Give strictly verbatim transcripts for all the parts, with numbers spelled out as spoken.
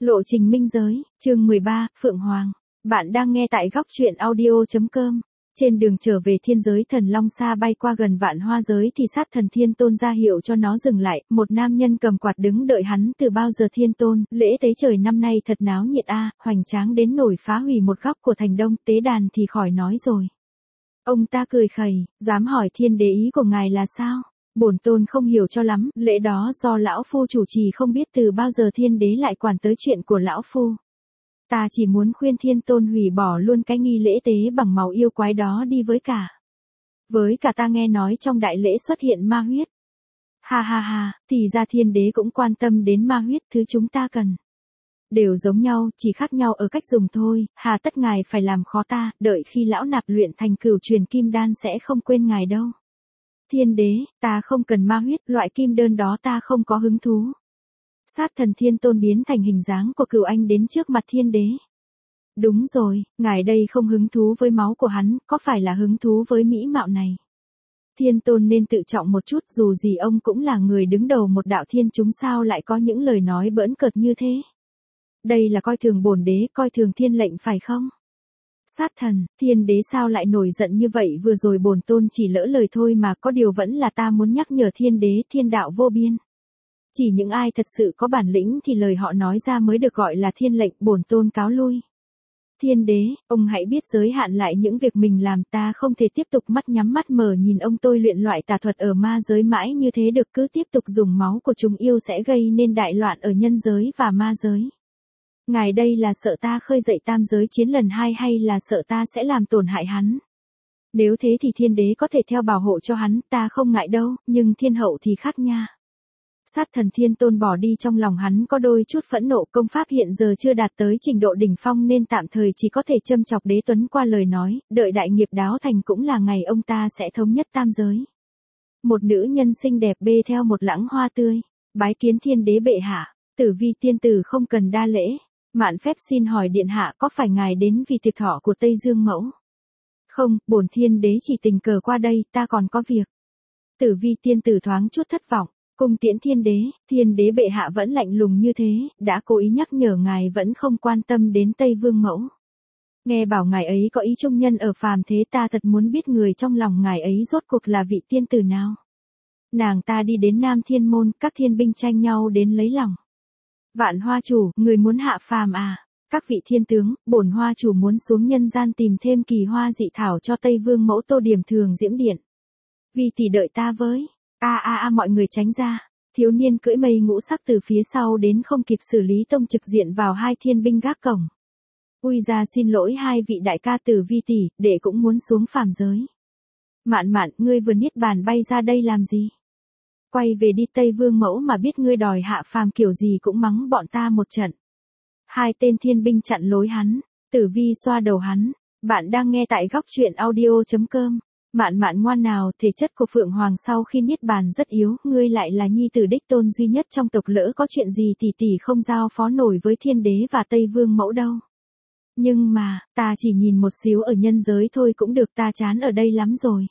Lộ trình minh giới, chương mười ba, Phượng Hoàng. Bạn đang nghe tại góc truyện audio chấm com. Trên đường trở về thiên giới, thần long xa bay qua gần vạn hoa giới thì sát thần Thiên Tôn ra hiệu cho nó dừng lại. Một nam nhân cầm quạt đứng đợi hắn từ bao giờ. Thiên Tôn, lễ tế trời năm nay thật náo nhiệt a, hoành tráng đến nổi phá hủy một góc của thành Đông, tế đàn thì khỏi nói rồi. Ông ta cười khẩy, dám hỏi thiên đế ý của ngài là sao? Bổn tôn không hiểu cho lắm, lễ đó do lão phu chủ trì, không biết từ bao giờ thiên đế lại quản tới chuyện của lão phu. Ta chỉ muốn khuyên Thiên Tôn hủy bỏ luôn cái nghi lễ tế bằng máu yêu quái đó đi với cả. Với cả ta nghe nói trong đại lễ xuất hiện ma huyết. Ha ha ha, thì ra thiên đế cũng quan tâm đến ma huyết, thứ chúng ta cần. Đều giống nhau, chỉ khác nhau ở cách dùng thôi, hà tất ngài phải làm khó ta, đợi khi lão nạp luyện thành cửu truyền kim đan sẽ không quên ngài đâu. Thiên đế, ta không cần ma huyết, loại kim đơn đó ta không có hứng thú. Sát thần Thiên Tôn biến thành hình dáng của cửu anh đến trước mặt thiên đế. Đúng rồi, ngài đây không hứng thú với máu của hắn, có phải là hứng thú với mỹ mạo này? Thiên Tôn nên tự trọng một chút, dù gì ông cũng là người đứng đầu một đạo thiên, chúng sao lại có những lời nói bỡn cợt như thế? Đây là coi thường bổn đế, coi thường thiên lệnh phải không? Sát thần, thiên đế sao lại nổi giận như vậy? Vừa rồi bổn tôn chỉ lỡ lời thôi mà, có điều vẫn là ta muốn nhắc nhở thiên đế, thiên đạo vô biên. Chỉ những ai thật sự có bản lĩnh thì lời họ nói ra mới được gọi là thiên lệnh, bổn tôn cáo lui. Thiên đế, ông hãy biết giới hạn lại những việc mình làm, ta không thể tiếp tục mắt nhắm mắt mở nhìn ông tôi luyện loại tà thuật ở ma giới mãi như thế được, cứ tiếp tục dùng máu của chúng yêu sẽ gây nên đại loạn ở nhân giới và ma giới. Ngài đây là sợ ta khơi dậy tam giới chiến lần hai hay là sợ ta sẽ làm tổn hại hắn? Nếu thế thì thiên đế có thể theo bảo hộ cho hắn, ta không ngại đâu, nhưng thiên hậu thì khác nha. Sát thần Thiên Tôn bỏ đi, trong lòng hắn có đôi chút phẫn nộ, công pháp hiện giờ chưa đạt tới trình độ đỉnh phong nên tạm thời chỉ có thể châm chọc đế tuấn qua lời nói, đợi đại nghiệp đáo thành cũng là ngày ông ta sẽ thống nhất tam giới. Một nữ nhân xinh đẹp bê theo một lẵng hoa tươi, bái kiến thiên đế bệ hạ. Tử Vi tiên tử không cần đa lễ. Mạn phép xin hỏi điện hạ có phải ngài đến vì tiệc thọ của Tây Dương mẫu? Không, bổn thiên đế chỉ tình cờ qua đây, ta còn có việc. Tử Vi tiên tử thoáng chút thất vọng, cung tiễn thiên đế. Thiên đế bệ hạ vẫn lạnh lùng như thế, đã cố ý nhắc nhở ngài vẫn không quan tâm đến Tây Vương mẫu. Nghe bảo ngài ấy có ý trung nhân ở phàm thế, ta thật muốn biết người trong lòng ngài ấy rốt cuộc là vị tiên tử nào. Nàng ta đi đến Nam Thiên Môn, các thiên binh tranh nhau đến lấy lòng. Vạn hoa chủ, người muốn hạ phàm à? Các vị thiên tướng, bổn hoa chủ muốn xuống nhân gian tìm thêm kỳ hoa dị thảo cho Tây Vương mẫu tô điểm thường diễm điện. Vì tỷ đợi ta với. A a a mọi người tránh ra. Thiếu niên cưỡi mây ngũ sắc từ phía sau đến không kịp xử lý, tông trực diện vào hai thiên binh gác cổng. Ui ra xin lỗi hai vị đại ca, Tử Vi tỷ, đệ cũng muốn xuống phàm giới. Mạn mạn, ngươi vừa niết bàn bay ra đây làm gì? Quay về đi, Tây Vương mẫu mà biết ngươi đòi hạ phàm kiểu gì cũng mắng bọn ta một trận. Hai tên thiên binh chặn lối hắn. Tử Vi xoa đầu hắn. Bạn đang nghe tại góc truyện audio chấm com. Mạn mạn ngoan nào, thể chất của Phượng Hoàng sau khi niết bàn rất yếu, ngươi lại là nhi tử đích tôn duy nhất trong tộc, lỡ có chuyện gì tỷ tỷ không giao phó nổi với thiên đế và Tây Vương mẫu đâu. Nhưng mà, ta chỉ nhìn một xíu ở nhân giới thôi cũng được, ta chán ở đây lắm rồi.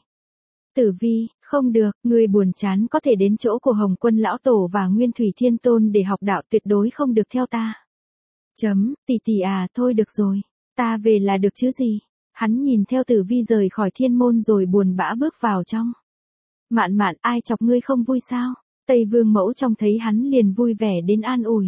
Tử Vi, không được, ngươi buồn chán có thể đến chỗ của Hồng Quân lão tổ và Nguyên Thủy Thiên Tôn để học đạo, tuyệt đối không được theo ta. Chấm, tỷ tỷ à, thôi được rồi, ta về là được chứ gì. Hắn nhìn theo Tử Vi rời khỏi thiên môn rồi buồn bã bước vào trong. Mạn mạn, ai chọc ngươi không vui sao? Tây Vương mẫu trông thấy hắn liền vui vẻ đến an ủi.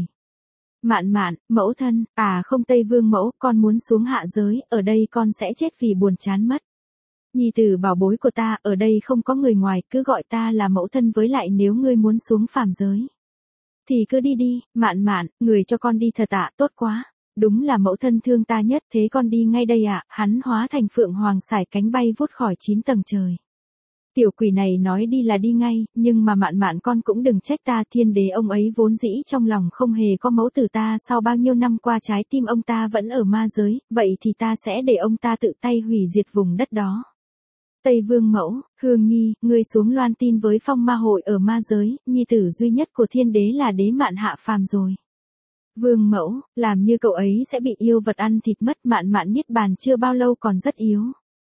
Mạn mạn, mẫu thân, à không Tây Vương mẫu, con muốn xuống hạ giới, ở đây con sẽ chết vì buồn chán mất. Nhi tử bảo bối của ta, ở đây không có người ngoài, cứ gọi ta là mẫu thân, với lại nếu ngươi muốn xuống phàm giới thì cứ đi đi. Mạn mạn, người cho con đi thật ạ, tốt quá. Đúng là mẫu thân thương ta nhất, thế con đi ngay đây ạ. Hắn hóa thành Phượng Hoàng sải cánh bay vút khỏi chín tầng trời. Tiểu quỷ này nói đi là đi ngay, nhưng mà mạn mạn con cũng đừng trách ta, thiên đế ông ấy vốn dĩ trong lòng không hề có mẫu tử ta, sau bao nhiêu năm qua trái tim ông ta vẫn ở ma giới, vậy thì ta sẽ để ông ta tự tay hủy diệt vùng đất đó. Tây Vương mẫu, Hương Nhi, ngươi xuống loan tin với phong ma hội ở ma giới, nhi tử duy nhất của thiên đế là đế mạn hạ phàm rồi. Vương mẫu, làm như cậu ấy sẽ bị yêu vật ăn thịt mất, mạn mạn niết bàn chưa bao lâu còn rất yếu.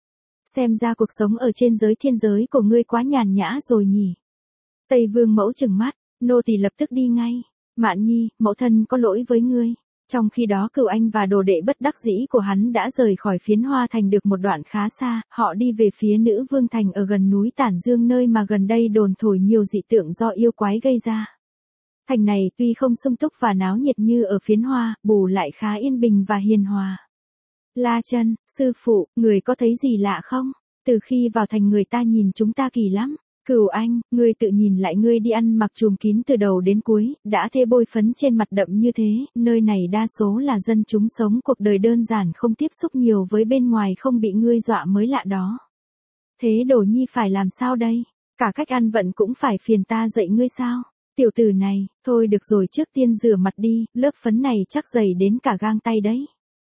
Xem ra cuộc sống ở trên giới thiên giới của ngươi quá nhàn nhã rồi nhỉ. Tây Vương mẫu trừng mắt, nô tỳ lập tức đi ngay. Mạn Nhi, mẫu thân có lỗi với ngươi. Trong khi đó Cửu Anh và đồ đệ bất đắc dĩ của hắn đã rời khỏi Phiến Hoa Thành được một đoạn khá xa, họ đi về phía Nữ Vương Thành ở gần núi Tản Dương nơi mà gần đây đồn thổi nhiều dị tượng do yêu quái gây ra. Thành này tuy không sung túc và náo nhiệt như ở Phiến Hoa, bù lại khá yên bình và hiền hòa. La Chân, sư phụ, người có thấy gì lạ không? Từ khi vào thành người ta nhìn chúng ta kỳ lắm. Cửu Anh, ngươi tự nhìn lại ngươi đi ăn mặc trùm kín từ đầu đến cuối, đã thế bôi phấn trên mặt đậm như thế, nơi này đa số là dân chúng sống cuộc đời đơn giản không tiếp xúc nhiều với bên ngoài không bị ngươi dọa mới lạ đó. Thế Đồ Nhi phải làm sao đây? Cả cách ăn vận cũng phải phiền ta dạy ngươi sao? Tiểu tử này, thôi được rồi trước tiên rửa mặt đi, lớp phấn này chắc dày đến cả gang tay đấy.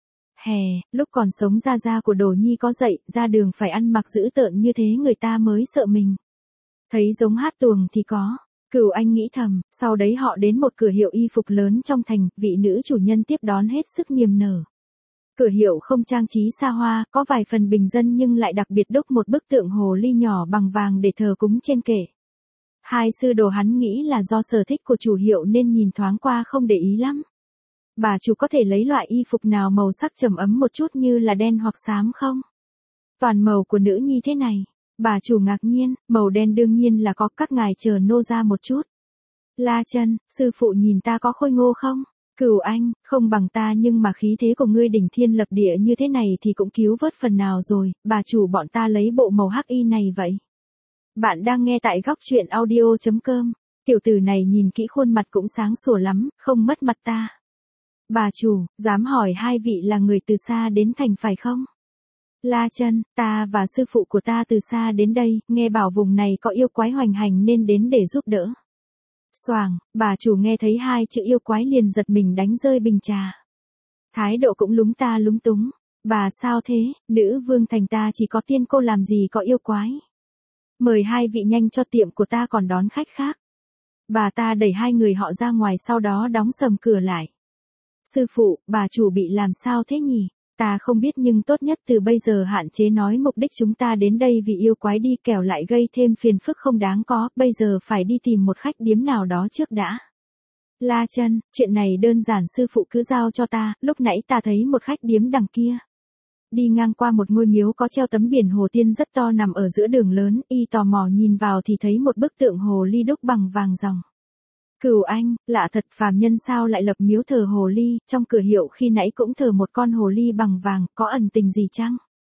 Hè, lúc còn sống gia gia của Đồ Nhi có dạy, ra đường phải ăn mặc dữ tợn như thế người ta mới sợ mình. Thấy giống hát tuồng thì có. Cửu Anh nghĩ thầm, sau đấy họ đến một cửa hiệu y phục lớn trong thành, vị nữ chủ nhân tiếp đón hết sức niềm nở. Cửa hiệu không trang trí xa hoa, có vài phần bình dân nhưng lại đặc biệt đúc một bức tượng hồ ly nhỏ bằng vàng để thờ cúng trên kệ. Hai sư đồ hắn nghĩ là do sở thích của chủ hiệu nên nhìn thoáng qua không để ý lắm. Bà chủ có thể lấy loại y phục nào màu sắc trầm ấm một chút như là đen hoặc xám không? Toàn màu của nữ nhi thế này. Bà chủ ngạc nhiên, màu đen đương nhiên là có, các ngài chờ nô ra một chút. La Chân, sư phụ nhìn ta có khôi ngô không? Cửu Anh, không bằng ta nhưng mà khí thế của ngươi đỉnh thiên lập địa như thế này thì cũng cứu vớt phần nào rồi, bà chủ bọn ta lấy bộ màu hắc y này vậy. Bạn đang nghe tại góc truyện audio chấm com, tiểu tử này nhìn kỹ khuôn mặt cũng sáng sủa lắm, không mất mặt ta. Bà chủ, dám hỏi hai vị là người từ xa đến thành phải không? La Chân, ta và sư phụ của ta từ xa đến đây, nghe bảo vùng này có yêu quái hoành hành nên đến để giúp đỡ. Xoàng, bà chủ nghe thấy hai chữ yêu quái liền giật mình đánh rơi bình trà. Thái độ cũng lúng ta lúng túng. Bà sao thế, Nữ Vương Thành ta chỉ có tiên cô làm gì có yêu quái. Mời hai vị nhanh cho tiệm của ta còn đón khách khác. Bà ta đẩy hai người họ ra ngoài sau đó đóng sầm cửa lại. Sư phụ, bà chủ bị làm sao thế nhỉ? Ta không biết nhưng tốt nhất từ bây giờ hạn chế nói mục đích chúng ta đến đây vì yêu quái đi kẻo lại gây thêm phiền phức không đáng có, bây giờ phải đi tìm một khách điếm nào đó trước đã. La Chân, chuyện này đơn giản sư phụ cứ giao cho ta, lúc nãy ta thấy một khách điếm đằng kia. Đi ngang qua một ngôi miếu có treo tấm biển hồ tiên rất to nằm ở giữa đường lớn, y tò mò nhìn vào thì thấy một bức tượng hồ ly đúc bằng vàng ròng. Cửu Anh, lạ thật phàm nhân sao lại lập miếu thờ hồ ly, trong cửa hiệu khi nãy cũng thờ một con hồ ly bằng vàng, có ẩn tình gì chăng?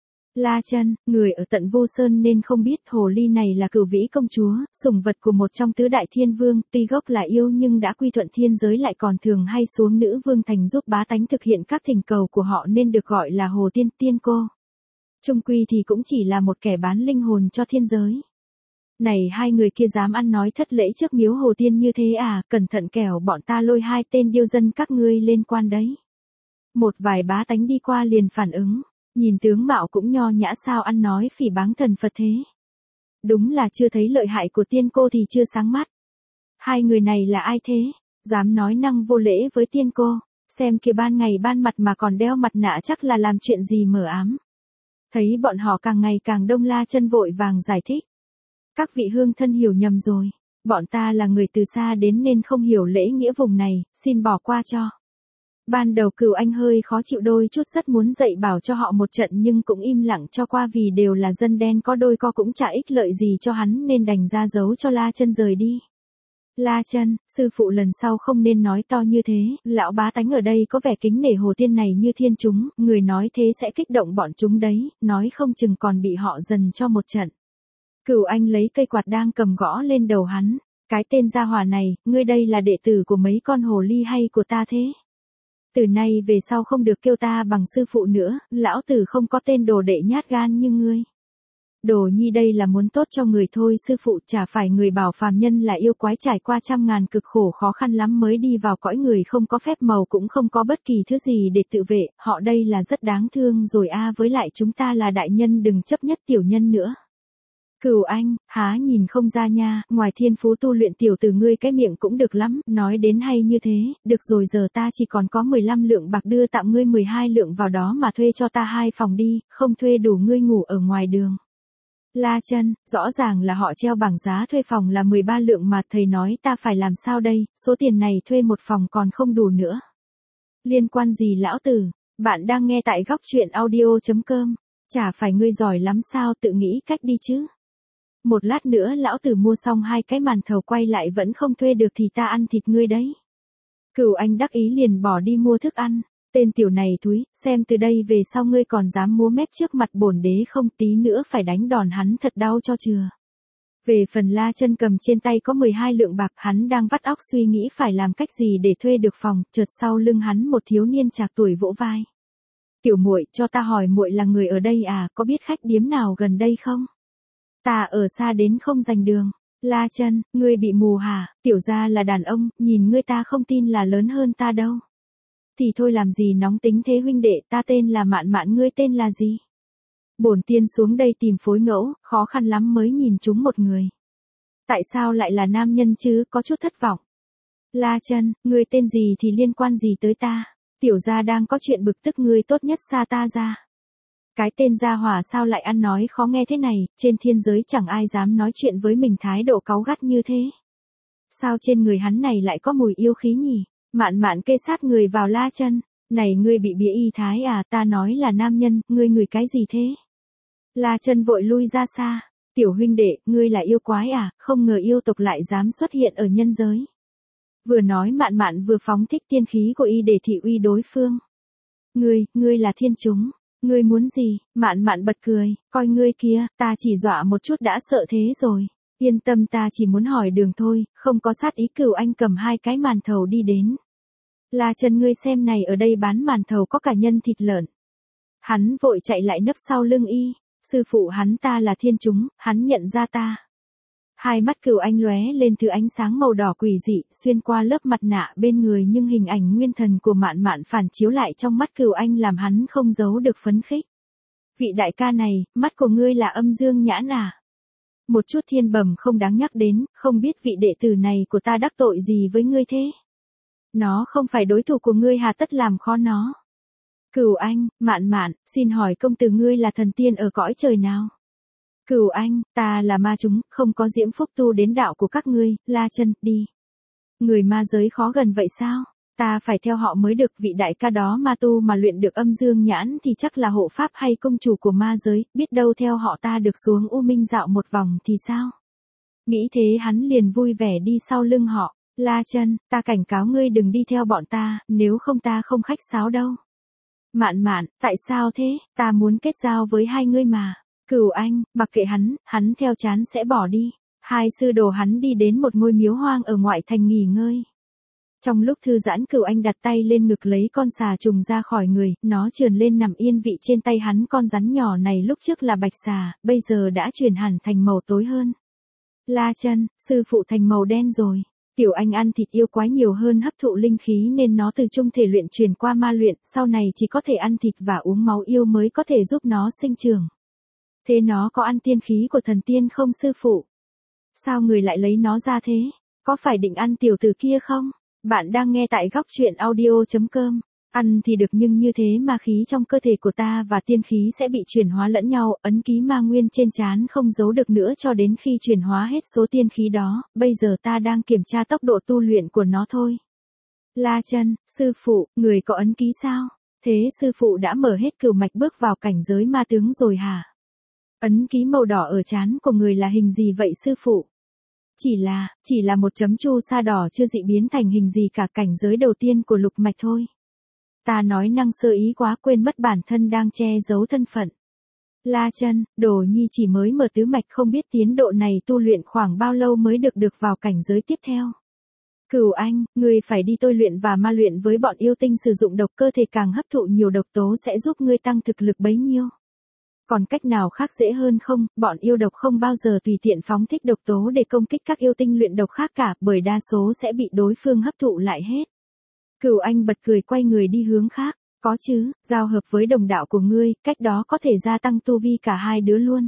La Chân, người ở tận Vô Sơn nên không biết hồ ly này là Cửu Vĩ công chúa, sủng vật của một trong tứ đại thiên vương, tuy gốc là yêu nhưng đã quy thuận thiên giới lại còn thường hay xuống Nữ Vương Thành giúp bá tánh thực hiện các thỉnh cầu của họ nên được gọi là hồ tiên tiên cô. Chung quy thì cũng chỉ là một kẻ bán linh hồn cho thiên giới. Này hai người kia dám ăn nói thất lễ trước miếu hồ tiên như thế à, cẩn thận kẻo bọn ta lôi hai tên điêu dân các ngươi lên quan đấy. Một vài bá tánh đi qua liền phản ứng, nhìn tướng mạo cũng nho nhã sao ăn nói phỉ báng thần Phật thế. Đúng là chưa thấy lợi hại của tiên cô thì chưa sáng mắt. Hai người này là ai thế, dám nói năng vô lễ với tiên cô, xem kìa ban ngày ban mặt mà còn đeo mặt nạ chắc là làm chuyện gì mờ ám. Thấy bọn họ càng ngày càng đông, La Chân vội vàng giải thích. Các vị hương thân hiểu nhầm rồi, bọn ta là người từ xa đến nên không hiểu lễ nghĩa vùng này, xin bỏ qua cho. Ban đầu Cửu Anh hơi khó chịu đôi chút, rất muốn dạy bảo cho họ một trận nhưng cũng im lặng cho qua vì đều là dân đen, có đôi co cũng chả ích lợi gì cho hắn nên đành ra dấu cho La Chân rời đi. La Chân, sư phụ lần sau không nên nói to như thế, lão bá tánh ở đây có vẻ kính nể hồ tiên này như thiên chúng, người nói thế sẽ kích động bọn chúng đấy, nói không chừng còn bị họ dần cho một trận. Cửu Anh lấy cây quạt đang cầm gõ lên đầu hắn, cái tên gia hỏa này, ngươi đây là đệ tử của mấy con hồ ly hay của ta thế? Từ nay về sau không được kêu ta bằng sư phụ nữa, lão tử không có tên đồ đệ nhát gan như ngươi. Đồ Nhi đây là muốn tốt cho người thôi, sư phụ chả phải người bảo phàm nhân là yêu quái trải qua trăm ngàn cực khổ khó khăn lắm mới đi vào cõi người, không có phép màu cũng không có bất kỳ thứ gì để tự vệ, họ đây là rất đáng thương rồi a, với lại chúng ta là đại nhân đừng chấp nhất tiểu nhân nữa. Cửu Anh, há nhìn không ra nha, ngoài thiên phú tu luyện tiểu tử ngươi cái miệng cũng được lắm, nói đến hay như thế, được rồi giờ ta chỉ còn có mười lăm lượng bạc đưa tặng ngươi mười hai lượng vào đó mà thuê cho ta hai phòng đi, không thuê đủ ngươi ngủ ở ngoài đường. La Chân, rõ ràng là họ treo bảng giá thuê phòng là mười ba lượng mà thầy nói ta phải làm sao đây, số tiền này thuê một phòng còn không đủ nữa. Liên quan gì lão tử? Bạn đang nghe tại góc chuyện audio.com. Chả phải ngươi giỏi lắm sao, tự nghĩ cách đi chứ. Một lát nữa lão tử mua xong hai cái màn thầu quay lại vẫn không thuê được thì ta ăn thịt ngươi đấy. Cửu Anh đắc ý liền bỏ đi mua thức ăn. Tên tiểu này thúi, xem từ đây về sau ngươi còn dám múa mép trước mặt bổn đế không, tí nữa phải đánh đòn hắn thật đau cho chừa. Về phần La Chân cầm trên tay có mười hai lượng bạc, hắn đang vắt óc suy nghĩ phải làm cách gì để thuê được phòng, chợt sau lưng hắn một thiếu niên trạc tuổi vỗ vai. Tiểu muội, cho ta hỏi muội là người ở đây à, có biết khách điếm nào gần đây không? Ta ở xa đến không rành đường. La Chân, ngươi bị mù hả? Tiểu gia là đàn ông, nhìn ngươi ta không tin là lớn hơn ta đâu. Thì thôi làm gì nóng tính thế huynh đệ, ta tên là Mạn Mạn, ngươi tên là gì? Bổn tiên xuống đây tìm phối ngẫu, khó khăn lắm mới nhìn chúng một người. Tại sao lại là nam nhân chứ, có chút thất vọng. La Chân, ngươi tên gì thì liên quan gì tới ta? Tiểu gia đang có chuyện bực tức, ngươi tốt nhất xa ta ra. Cái tên gia hỏa sao lại ăn nói khó nghe thế này, trên thiên giới chẳng ai dám nói chuyện với mình thái độ cáu gắt như thế. Sao trên người hắn này lại có mùi yêu khí nhỉ? Mạn Mạn kê sát người vào La Chân. Này ngươi bị bía y thái à, ta nói là nam nhân, ngươi ngửi cái gì thế? La Chân vội lui ra xa. Tiểu huynh đệ, ngươi là yêu quái à, không ngờ yêu tộc lại dám xuất hiện ở nhân giới. Vừa nói Mạn Mạn vừa phóng thích tiên khí của y để thị uy đối phương. Ngươi, ngươi là thiên chúng. Ngươi muốn gì? Mạn Mạn bật cười, coi ngươi kia, ta chỉ dọa một chút đã sợ thế rồi. Yên tâm, ta chỉ muốn hỏi đường thôi, không có sát ý. Cửu Anh cầm hai cái màn thầu đi đến. La Chân, ngươi xem này, ở đây bán màn thầu có cả nhân thịt lợn. Hắn vội chạy lại nấp sau lưng y. Sư phụ hắn ta là thiên chúng, hắn nhận ra ta. Hai mắt Cửu Anh lóe lên thứ ánh sáng màu đỏ quỷ dị, xuyên qua lớp mặt nạ bên người, nhưng hình ảnh nguyên thần của Mạn Mạn phản chiếu lại trong mắt Cửu Anh làm hắn không giấu được phấn khích. Vị đại ca này, mắt của ngươi là âm dương nhãn à? Một chút thiên bẩm không đáng nhắc đến, không biết vị đệ tử này của ta đắc tội gì với ngươi thế? Nó không phải đối thủ của ngươi, hà tất làm khó nó. Cửu Anh, Mạn Mạn, xin hỏi công tử ngươi là thần tiên ở cõi trời nào? Cửu Anh, ta là ma chúng, không có diễm phúc tu đến đạo của các ngươi. La Chân, đi. Người ma giới khó gần vậy sao? Ta phải theo họ mới được. Vị đại ca đó ma tu mà luyện được âm dương nhãn thì chắc là hộ pháp hay công chủ của ma giới, biết đâu theo họ ta được xuống U Minh dạo một vòng thì sao? Nghĩ thế hắn liền vui vẻ đi sau lưng họ. La Chân, ta cảnh cáo ngươi đừng đi theo bọn ta, nếu không ta không khách sáo đâu. Mạn Mạn, tại sao thế? Ta muốn kết giao với hai ngươi mà. Cửu Anh, mặc kệ hắn, hắn theo chán sẽ bỏ đi. Hai sư đồ hắn đi đến một ngôi miếu hoang ở ngoại thành nghỉ ngơi. Trong lúc thư giãn, Cửu Anh đặt tay lên ngực lấy con xà trùng ra khỏi người, nó trườn lên nằm yên vị trên tay hắn. Con rắn nhỏ này lúc trước là bạch xà, bây giờ đã chuyển hẳn thành màu tối hơn. La Chân, sư phụ thành màu đen rồi. Tiểu Anh ăn thịt yêu quái nhiều hơn hấp thụ linh khí nên nó từ trung thể luyện truyền qua ma luyện, sau này chỉ có thể ăn thịt và uống máu yêu mới có thể giúp nó sinh trưởng. Thế nó có ăn tiên khí của thần tiên không sư phụ? Sao người lại lấy nó ra thế? Có phải định ăn tiểu tử kia không? Bạn đang nghe tại góc chuyện audio.com. Ăn thì được, nhưng như thế mà khí trong cơ thể của ta và tiên khí sẽ bị chuyển hóa lẫn nhau, ấn ký ma nguyên trên trán không giấu được nữa cho đến khi chuyển hóa hết số tiên khí đó, bây giờ ta đang kiểm tra tốc độ tu luyện của nó thôi. La Chân, sư phụ, người có ấn ký sao? Thế sư phụ đã mở hết cửu mạch bước vào cảnh giới ma tướng rồi hả? Ấn ký màu đỏ ở trán của người là hình gì vậy sư phụ? Chỉ là, chỉ là một chấm chu sa đỏ chưa dị biến thành hình gì cả, cảnh giới đầu tiên của lục mạch thôi. Ta nói năng sơ ý quá, quên mất bản thân đang che giấu thân phận. La Chân, đồ nhi chỉ mới mở tứ mạch, không biết tiến độ này tu luyện khoảng bao lâu mới được được vào cảnh giới tiếp theo. Cửu Anh, ngươi phải đi tôi luyện và ma luyện với bọn yêu tinh, sử dụng độc cơ thể càng hấp thụ nhiều độc tố sẽ giúp ngươi tăng thực lực bấy nhiêu. Còn cách nào khác dễ hơn không? Bọn yêu độc không bao giờ tùy tiện phóng thích độc tố để công kích các yêu tinh luyện độc khác cả, bởi đa số sẽ bị đối phương hấp thụ lại hết. Cửu Anh bật cười quay người đi hướng khác. Có chứ, giao hợp với đồng đạo của ngươi, cách đó có thể gia tăng tu vi cả hai đứa luôn.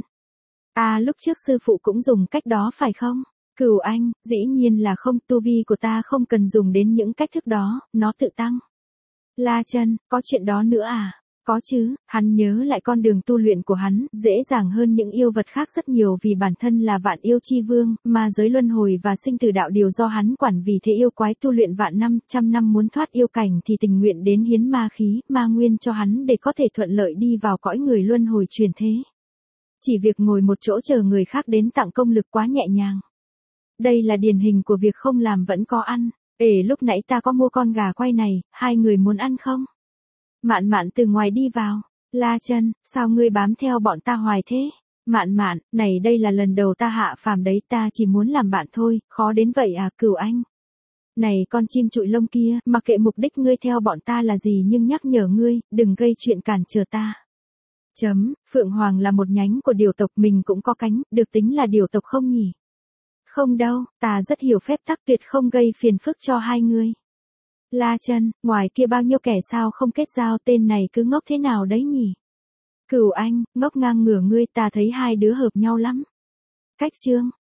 À, lúc trước sư phụ cũng dùng cách đó phải không? Cửu Anh, dĩ nhiên là không, tu vi của ta không cần dùng đến những cách thức đó, nó tự tăng. La Chân, có chuyện đó nữa à? Có chứ, hắn nhớ lại con đường tu luyện của hắn, dễ dàng hơn những yêu vật khác rất nhiều vì bản thân là vạn yêu chi vương, ma giới luân hồi và sinh tử đạo đều do hắn quản, vì thế yêu quái tu luyện vạn năm, trăm năm muốn thoát yêu cảnh thì tình nguyện đến hiến ma khí, ma nguyên cho hắn để có thể thuận lợi đi vào cõi người luân hồi chuyển thế. Chỉ việc ngồi một chỗ chờ người khác đến tặng công lực quá nhẹ nhàng. Đây là điển hình của việc không làm vẫn có ăn. Ê, lúc nãy ta có mua con gà quay này, hai người muốn ăn không? Mạn Mạn từ ngoài đi vào. La Chân, sao ngươi bám theo bọn ta hoài thế? Mạn Mạn, này đây là lần đầu ta hạ phàm đấy, ta chỉ muốn làm bạn thôi, khó đến vậy à Cửu Anh? Này con chim trụi lông kia, mặc kệ mục đích ngươi theo bọn ta là gì nhưng nhắc nhở ngươi, đừng gây chuyện cản trở ta. Chấm, Phượng Hoàng là một nhánh của điều tộc, mình cũng có cánh, được tính là điều tộc không nhỉ? Không đâu, ta rất hiểu phép tắc, tuyệt không gây phiền phức cho hai người. La Chân, ngoài kia bao nhiêu kẻ sao không kết giao, tên này cứ ngốc thế nào đấy nhỉ? Cửu Anh, ngốc ngang ngửa ngươi, ta thấy hai đứa hợp nhau lắm. Cách chương